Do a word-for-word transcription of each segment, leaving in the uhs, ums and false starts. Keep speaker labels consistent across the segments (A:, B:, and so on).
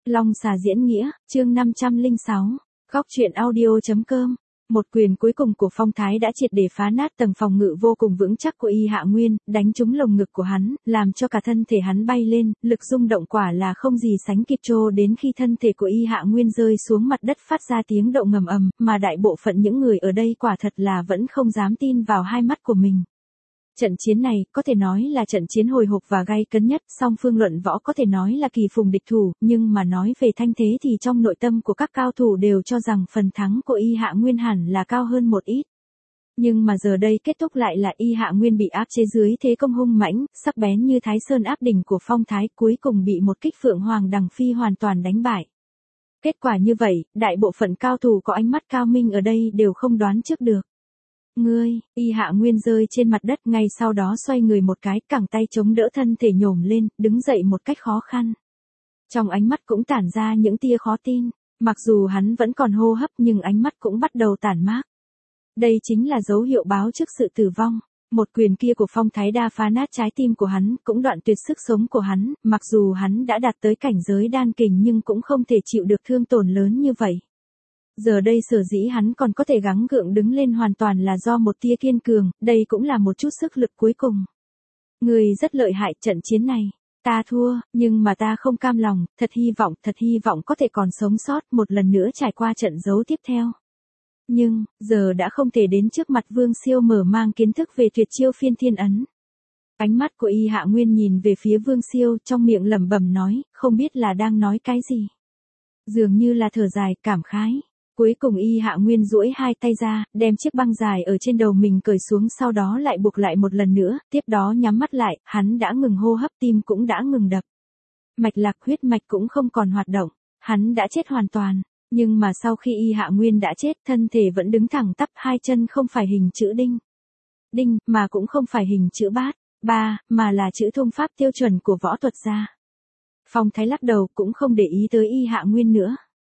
A: Long xà diễn nghĩa, chương năm trăm lẻ sáu, góc truyện audio.com. Một quyền cuối cùng của Phong Thái đã triệt để phá nát tầng phòng ngự vô cùng vững chắc của Y Hạ Nguyên, đánh trúng lồng ngực của hắn, làm cho cả thân thể hắn bay lên, lực rung động quả là không gì sánh kịp, trô đến khi thân thể của Y Hạ Nguyên rơi xuống mặt đất phát ra tiếng động ngầm ầm, mà đại bộ phận những người ở đây quả thật là vẫn không dám tin vào hai mắt của mình. Trận chiến này, có thể nói là trận chiến hồi hộp và gay cấn nhất, song phương luận võ có thể nói là kỳ phùng địch thủ, nhưng mà nói về thanh thế thì trong nội tâm của các cao thủ đều cho rằng phần thắng của Y Hạ Nguyên hẳn là cao hơn một ít. Nhưng mà giờ đây kết thúc lại là Y Hạ Nguyên bị áp chế dưới thế công hung mãnh, sắc bén như Thái Sơn áp đỉnh của Phong Thái, cuối cùng bị một kích Phượng Hoàng Đằng Phi hoàn toàn đánh bại. Kết quả như vậy, đại bộ phận cao thủ có ánh mắt cao minh ở đây đều không đoán trước được. Ngươi, Y Hạ Nguyên rơi trên mặt đất, ngay sau đó xoay người một cái, cẳng tay chống đỡ thân thể nhổm lên, đứng dậy một cách khó khăn. Trong ánh mắt cũng tản ra những tia khó tin, mặc dù hắn vẫn còn hô hấp nhưng ánh mắt cũng bắt đầu tản mát. Đây chính là dấu hiệu báo trước sự tử vong. Một quyền kia của Phong Thái đa phá nát trái tim của hắn, cũng đoạn tuyệt sức sống của hắn, mặc dù hắn đã đạt tới cảnh giới đan kình nhưng cũng không thể chịu được thương tổn lớn như vậy. Giờ đây sở dĩ hắn còn có thể gắng gượng đứng lên hoàn toàn là do một tia kiên cường, đây cũng là một chút sức lực cuối cùng. Người rất lợi hại, trận chiến này, ta thua, nhưng mà ta không cam lòng, thật hy vọng, thật hy vọng có thể còn sống sót một lần nữa trải qua trận đấu tiếp theo. Nhưng, giờ đã không thể đến trước mặt Vương Siêu mở mang kiến thức về tuyệt chiêu phiên thiên ấn. Ánh mắt của Y Hạ Nguyên nhìn về phía Vương Siêu, trong miệng lẩm bẩm nói, không biết là đang nói cái gì. Dường như là thở dài, cảm khái. Cuối cùng Y Hạ Nguyên duỗi hai tay ra, đem chiếc băng dài ở trên đầu mình cởi xuống, sau đó lại buộc lại một lần nữa, tiếp đó nhắm mắt lại, hắn đã ngừng hô hấp, tim cũng đã ngừng đập. Mạch lạc huyết mạch cũng không còn hoạt động, hắn đã chết hoàn toàn. Nhưng mà sau khi Y Hạ Nguyên đã chết, thân thể vẫn đứng thẳng tắp, hai chân không phải hình chữ đinh. Đinh, mà cũng không phải hình chữ bát, ba, mà là chữ thông pháp tiêu chuẩn của võ thuật gia. Phong Thái lắc đầu, cũng không để ý tới Y Hạ Nguyên nữa.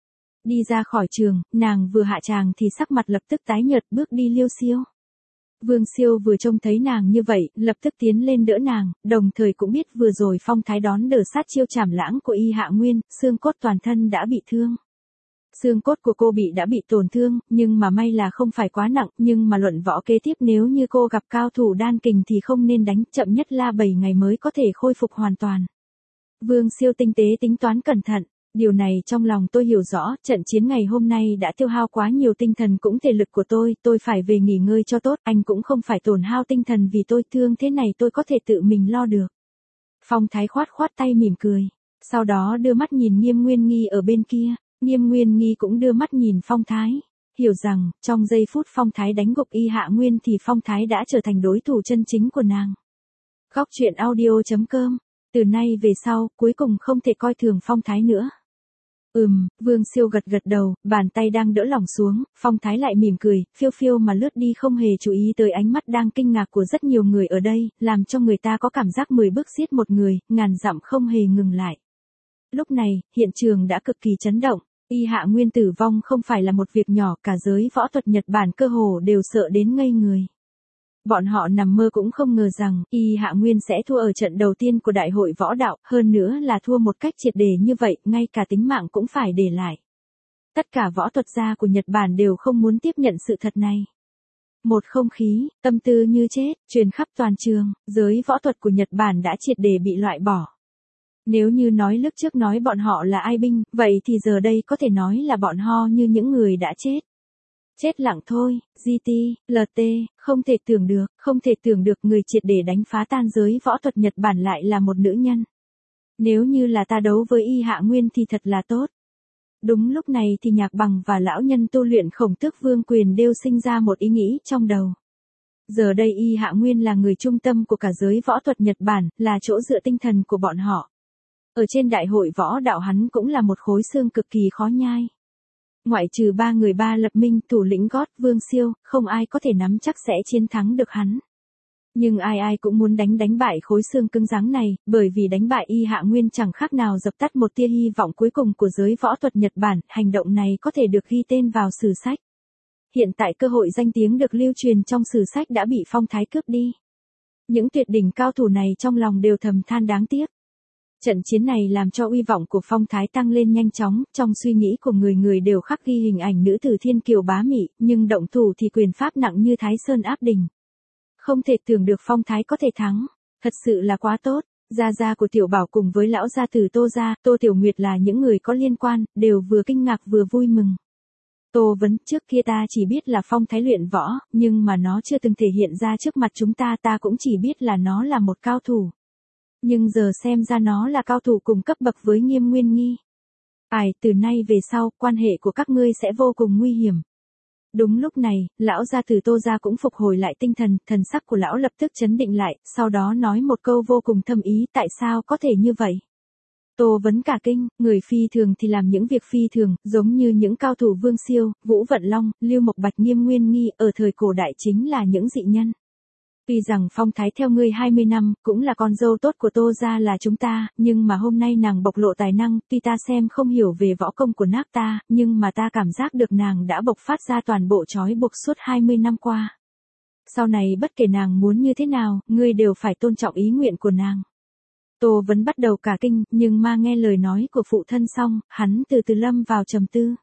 A: Đi ra khỏi trường, nàng vừa hạ tràng thì sắc mặt lập tức tái nhợt, bước đi liêu xiêu. Vương Siêu vừa trông thấy nàng như vậy, lập tức tiến lên đỡ nàng, đồng thời cũng biết vừa rồi Phong Thái đón đỡ sát chiêu trảm lãng của Y Hạ Nguyên, xương cốt toàn thân đã bị thương. Xương cốt của cô bị đã bị tổn thương, nhưng mà may là không phải quá nặng, nhưng mà luận võ kế tiếp nếu như cô gặp cao thủ đan kình thì không nên đánh, chậm nhất là bảy ngày mới có thể khôi phục hoàn toàn. Vương Siêu tinh tế tính toán cẩn thận. Điều này trong lòng tôi hiểu rõ, trận chiến ngày hôm nay đã tiêu hao quá nhiều tinh thần cũng thể lực của tôi, tôi phải về nghỉ ngơi cho tốt, anh cũng không phải tổn hao tinh thần vì tôi, thương thế này tôi có thể tự mình lo được. Phong Thái khoát khoát tay mỉm cười, sau đó đưa mắt nhìn Nghiêm Nguyên Nghi ở bên kia, Nghiêm Nguyên Nghi cũng đưa mắt nhìn Phong Thái, hiểu rằng, trong giây phút Phong Thái đánh gục Y Hạ Nguyên thì Phong Thái đã trở thành đối thủ chân chính của nàng. Góc truyện audio.com, từ nay về sau, cuối cùng không thể coi thường Phong Thái nữa. Ừm, Vương Siêu gật gật đầu, bàn tay đang đỡ lỏng xuống, Phong Thái lại mỉm cười, phiêu phiêu mà lướt đi, không hề chú ý tới ánh mắt đang kinh ngạc của rất nhiều người ở đây, làm cho người ta có cảm giác mười bước giết một người, ngàn dặm không hề ngừng lại. Lúc này, hiện trường đã cực kỳ chấn động, Y Hạ Nguyên tử vong không phải là một việc nhỏ, cả giới võ thuật Nhật Bản cơ hồ đều sợ đến ngây người. Bọn họ nằm mơ cũng không ngờ rằng, Y Hạ Nguyên sẽ thua ở trận đầu tiên của đại hội võ đạo, hơn nữa là thua một cách triệt để như vậy, ngay cả tính mạng cũng phải để lại. Tất cả võ thuật gia của Nhật Bản đều không muốn tiếp nhận sự thật này. Một không khí, tâm tư như chết, truyền khắp toàn trường, giới võ thuật của Nhật Bản đã triệt để bị loại bỏ. Nếu như nói lúc trước nói bọn họ là ai binh, vậy thì giờ đây có thể nói là bọn họ như những người đã chết. Chết lặng thôi, giê tê, lờ tê, không thể tưởng được, không thể tưởng được người triệt để đánh phá tan giới võ thuật Nhật Bản lại là một nữ nhân. Nếu như là ta đấu với Y Hạ Nguyên thì thật là tốt. Đúng lúc này thì Nhạc Bằng và lão nhân tu luyện Khổng Tước Vương Quyền đều sinh ra một ý nghĩ trong đầu. Giờ đây Y Hạ Nguyên là người trung tâm của cả giới võ thuật Nhật Bản, là chỗ dựa tinh thần của bọn họ. Ở trên đại hội võ đạo hắn cũng là một khối xương cực kỳ khó nhai. Ngoại trừ ba người ba lập minh, thủ lĩnh gót, Vương Siêu, không ai có thể nắm chắc sẽ chiến thắng được hắn. Nhưng ai ai cũng muốn đánh đánh bại khối xương cứng rắn này, bởi vì đánh bại Y Hạ Nguyên chẳng khác nào dập tắt một tia hy vọng cuối cùng của giới võ thuật Nhật Bản, hành động này có thể được ghi tên vào sử sách. Hiện tại cơ hội danh tiếng được lưu truyền trong sử sách đã bị Phong Thái cướp đi. Những tuyệt đỉnh cao thủ này trong lòng đều thầm than đáng tiếc. Trận chiến này làm cho uy vọng của phong thái tăng lên nhanh chóng, trong suy nghĩ của người người đều khắc ghi hình ảnh nữ tử thiên kiều bá mị, nhưng động thủ thì quyền pháp nặng như Thái Sơn áp đỉnh. Không thể tưởng được phong thái có thể thắng, thật sự là quá tốt. Gia gia của Tiểu Bảo cùng với lão gia tử Tô gia, Tô Tiểu Nguyệt là những người có liên quan, đều vừa kinh ngạc vừa vui mừng. Tô Vấn, trước kia ta chỉ biết là phong thái luyện võ, nhưng mà nó chưa từng thể hiện ra trước mặt chúng ta, ta cũng chỉ biết là nó là một cao thủ. Nhưng giờ xem ra nó là cao thủ cùng cấp bậc với Nghiêm Nguyên Nghi. Ai, từ nay về sau, quan hệ của các ngươi sẽ vô cùng nguy hiểm. Đúng lúc này, lão gia tử Tô gia cũng phục hồi lại tinh thần, thần sắc của lão lập tức chấn định lại, sau đó nói một câu vô cùng thâm ý, tại sao có thể như vậy? Tô Vấn cả kinh, người phi thường thì làm những việc phi thường, giống như những cao thủ Vương Siêu, Vũ Vận Long, Lưu Mộc Bạch, Nghiêm Nguyên Nghi, ở thời cổ đại chính là những dị nhân. Tuy rằng phong thái theo ngươi hai mươi năm, cũng là con dâu tốt của Tô gia là chúng ta, nhưng mà hôm nay nàng bộc lộ tài năng, tuy ta xem không hiểu về võ công của nác ta, nhưng mà ta cảm giác được nàng đã bộc phát ra toàn bộ trói buộc suốt hai mươi năm qua. Sau này bất kể nàng muốn như thế nào, ngươi đều phải tôn trọng ý nguyện của nàng. Tô Vấn bắt đầu cả kinh, nhưng mà nghe lời nói của phụ thân xong, hắn từ từ lâm vào trầm tư.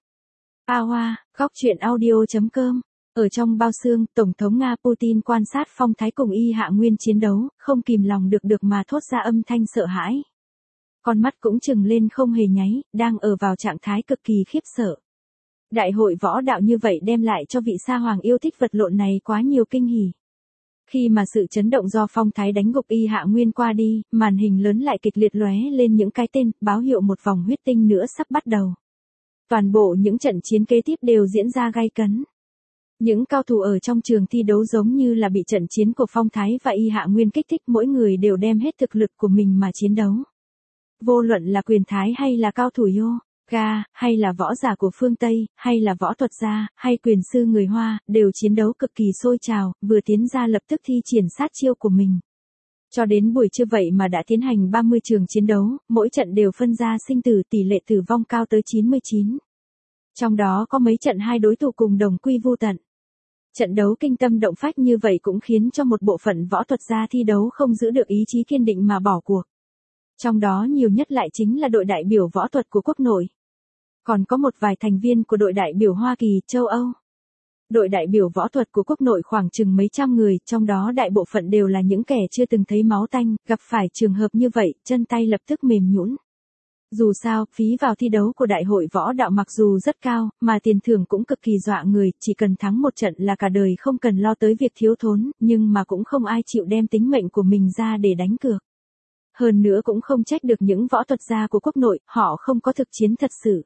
A: A Hoa, góc truyện audio chấm com. Ở trong bao xương, Tổng thống Nga Putin quan sát phong thái cùng Y Hạ Nguyên chiến đấu, không kìm lòng được được mà thốt ra âm thanh sợ hãi. Con mắt cũng trừng lên không hề nháy, đang ở vào trạng thái cực kỳ khiếp sợ. Đại hội võ đạo như vậy đem lại cho vị sa hoàng yêu thích vật lộn này quá nhiều kinh hỉ. Khi mà sự chấn động do phong thái đánh gục Y Hạ Nguyên qua đi, màn hình lớn lại kịch liệt lóe lên những cái tên, báo hiệu một vòng huyết tinh nữa sắp bắt đầu. Toàn bộ những trận chiến kế tiếp đều diễn ra gay cấn. Những cao thủ ở trong trường thi đấu giống như là bị trận chiến của phong thái và Y Hạ Nguyên kích thích, mỗi người đều đem hết thực lực của mình mà chiến đấu. Vô luận là quyền thái hay là cao thủ yoga, hay là võ giả của phương Tây, hay là võ thuật gia, hay quyền sư người Hoa, đều chiến đấu cực kỳ sôi trào, vừa tiến ra lập tức thi triển sát chiêu của mình. Cho đến buổi trưa vậy mà đã tiến hành ba mươi trường chiến đấu, mỗi trận đều phân ra sinh tử, tỷ lệ tử vong cao tới chín mươi chín. Trong đó có mấy trận hai đối thủ cùng đồng quy vu tận. Trận đấu kinh tâm động phách như vậy cũng khiến cho một bộ phận võ thuật gia thi đấu không giữ được ý chí kiên định mà bỏ cuộc. Trong đó nhiều nhất lại chính là đội đại biểu võ thuật của quốc nội. Còn có một vài thành viên của đội đại biểu Hoa Kỳ, châu Âu. Đội đại biểu võ thuật của quốc nội khoảng chừng mấy trăm người, trong đó đại bộ phận đều là những kẻ chưa từng thấy máu tanh, gặp phải trường hợp như vậy, chân tay lập tức mềm nhũn. Dù sao, phí vào thi đấu của đại hội võ đạo mặc dù rất cao, mà tiền thưởng cũng cực kỳ dọa người, chỉ cần thắng một trận là cả đời không cần lo tới việc thiếu thốn, nhưng mà cũng không ai chịu đem tính mệnh của mình ra để đánh cược. Hơn nữa cũng không trách được những võ thuật gia của quốc nội, họ không có thực chiến thật sự.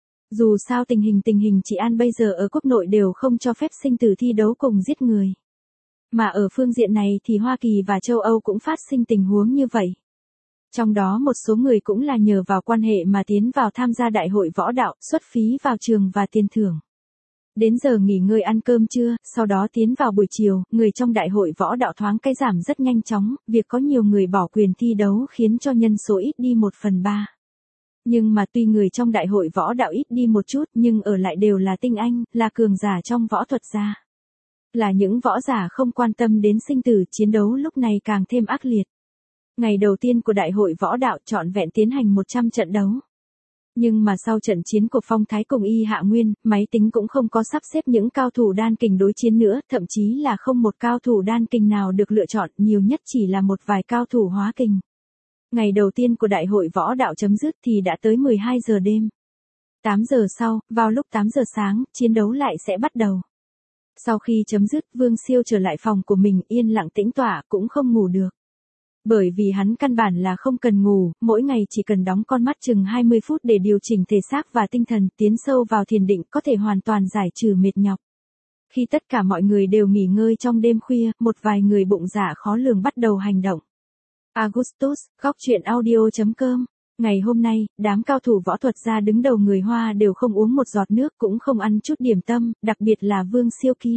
A: Dù sao tình hình tình hình trị an bây giờ ở quốc nội đều không cho phép sinh tử thi đấu cùng giết người. Mà ở phương diện này thì Hoa Kỳ và châu Âu cũng phát sinh tình huống như vậy. Trong đó một số người cũng là nhờ vào quan hệ mà tiến vào tham gia đại hội võ đạo, xuất phí vào trường và tiền thưởng. Đến giờ nghỉ ngơi ăn cơm trưa, sau đó tiến vào buổi chiều, người trong đại hội võ đạo thoáng cái giảm rất nhanh chóng, việc có nhiều người bỏ quyền thi đấu khiến cho nhân số ít đi một phần ba. Nhưng mà tuy người trong đại hội võ đạo ít đi một chút nhưng ở lại đều là tinh anh, là cường giả trong võ thuật gia. Là những võ giả không quan tâm đến sinh tử, chiến đấu lúc này càng thêm ác liệt. Ngày đầu tiên của đại hội võ đạo trọn vẹn tiến hành một trăm trận đấu. Nhưng mà sau trận chiến của phong thái cùng Y Hạ Nguyên, máy tính cũng không có sắp xếp những cao thủ đan kình đối chiến nữa, thậm chí là không một cao thủ đan kình nào được lựa chọn, nhiều nhất chỉ là một vài cao thủ hóa kình. Ngày đầu tiên của đại hội võ đạo chấm dứt thì đã tới mười hai giờ đêm. tám giờ sau, vào lúc tám giờ sáng, chiến đấu lại sẽ bắt đầu. Sau khi chấm dứt, Vương Siêu trở lại phòng của mình, yên lặng tĩnh tọa, cũng không ngủ được. Bởi vì hắn căn bản là không cần ngủ, mỗi ngày chỉ cần đóng con mắt chừng hai mươi phút để điều chỉnh thể xác và tinh thần, tiến sâu vào thiền định, có thể hoàn toàn giải trừ mệt nhọc. Khi tất cả mọi người đều nghỉ ngơi trong đêm khuya, một vài người bụng dạ khó lường bắt đầu hành động. Augustus, góc truyện audio chấm com. Ngày hôm nay, đám cao thủ võ thuật gia đứng đầu người Hoa đều không uống một giọt nước, cũng không ăn chút điểm tâm, đặc biệt là Vương Siêu kia.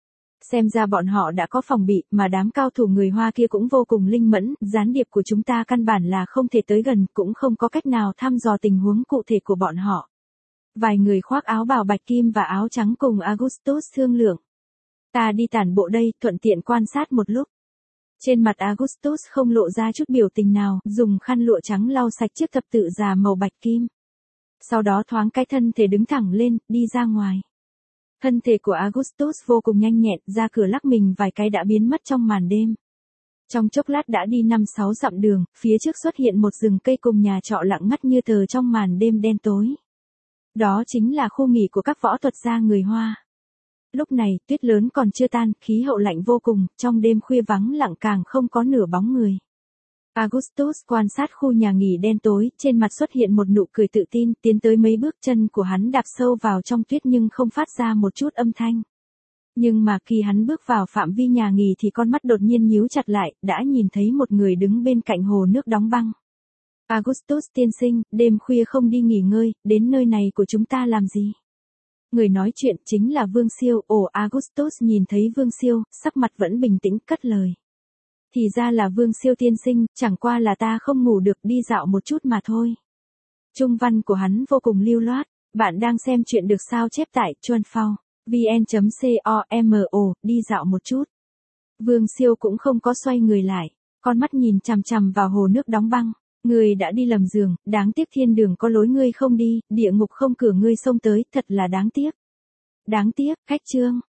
A: Xem ra bọn họ đã có phòng bị, mà đám cao thủ người Hoa kia cũng vô cùng linh mẫn, gián điệp của chúng ta căn bản là không thể tới gần, cũng không có cách nào thăm dò tình huống cụ thể của bọn họ. Vài người khoác áo bào bạch kim và áo trắng cùng Augustus thương lượng. Ta đi tản bộ đây, thuận tiện quan sát một lúc. Trên mặt Augustus không lộ ra chút biểu tình nào, dùng khăn lụa trắng lau sạch chiếc thập tự giá màu bạch kim. Sau đó thoáng cái thân thể đứng thẳng lên, đi ra ngoài. Thân thể của Augustus vô cùng nhanh nhẹn, ra cửa lắc mình vài cái đã biến mất trong màn đêm. Trong chốc lát đã đi năm sáu dặm đường, phía trước xuất hiện một rừng cây cùng nhà trọ lặng ngắt như tờ trong màn đêm đen tối. Đó chính là khu nghỉ của các võ thuật gia người Hoa. Lúc này, tuyết lớn còn chưa tan, khí hậu lạnh vô cùng, trong đêm khuya vắng lặng càng không có nửa bóng người. Augustus quan sát khu nhà nghỉ đen tối, trên mặt xuất hiện một nụ cười tự tin, tiến tới mấy bước chân của hắn đạp sâu vào trong tuyết nhưng không phát ra một chút âm thanh. Nhưng mà khi hắn bước vào phạm vi nhà nghỉ thì con mắt đột nhiên nhíu chặt lại, đã nhìn thấy một người đứng bên cạnh hồ nước đóng băng. Augustus tiên sinh, đêm khuya không đi nghỉ ngơi, đến nơi này của chúng ta làm gì? Người nói chuyện chính là Vương Siêu. Ồ, Augustus nhìn thấy Vương Siêu, sắc mặt vẫn bình tĩnh cất lời. Thì ra là Vương Siêu tiên sinh, chẳng qua là ta không ngủ được, đi dạo một chút mà thôi. Trung văn của hắn vô cùng lưu loát. Bạn đang xem chuyện được sao chép tại chuan phao vn chấm com, đi dạo một chút. Vương Siêu cũng không có xoay người lại, con mắt nhìn chằm chằm vào hồ nước đóng băng. Ngươi đã đi lầm giường, đáng tiếc thiên đường có lối ngươi không đi, địa ngục không cửa ngươi xông tới, thật là đáng tiếc. Đáng tiếc, khách trương.